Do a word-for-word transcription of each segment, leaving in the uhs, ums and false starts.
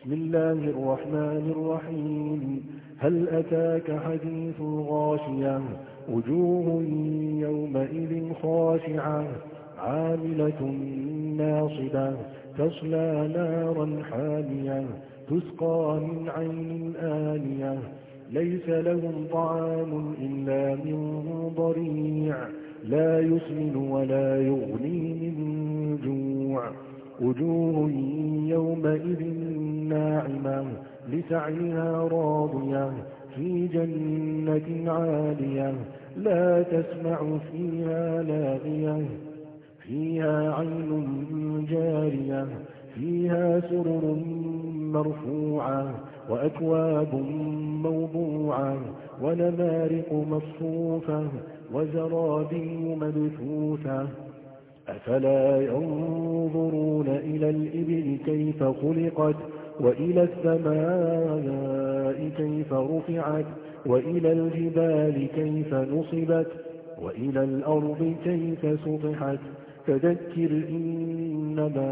بسم الله الرحمن الرحيم. هل أتاك حديث الغاشية؟ وجوه يومئذ خاشعة عاملة ناصبة تصلى نارا حامية تسقى من عين آنية ليس لهم طعام إلا من ضريع لا يسمن ولا يغني من جوع. وجوه يومئذ ناعمة لسعيها راضية في جنة عالية لا تسمع فيها لاغية فيها عين جارية فيها سرر مرفوعة وأكواب موضوعة ونمارق مصفوفة وزرابي مبثوثة. أفلا ينظرون إلى الإبل كيف خلقت وإلى السماء كيف رفعت وإلى الجبال كيف نصبت وإلى الأرض كيف سطحت. فذكر إنما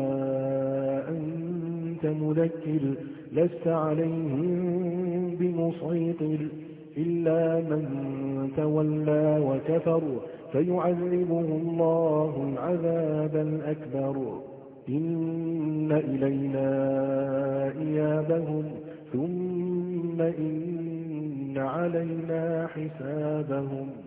أنت مذكر لست عليهم بمسيطر إلا من تولى وكفر فيعذبه الله العذاب الأكبر. إن إلينا إيابهم ثم إن علينا حسابهم.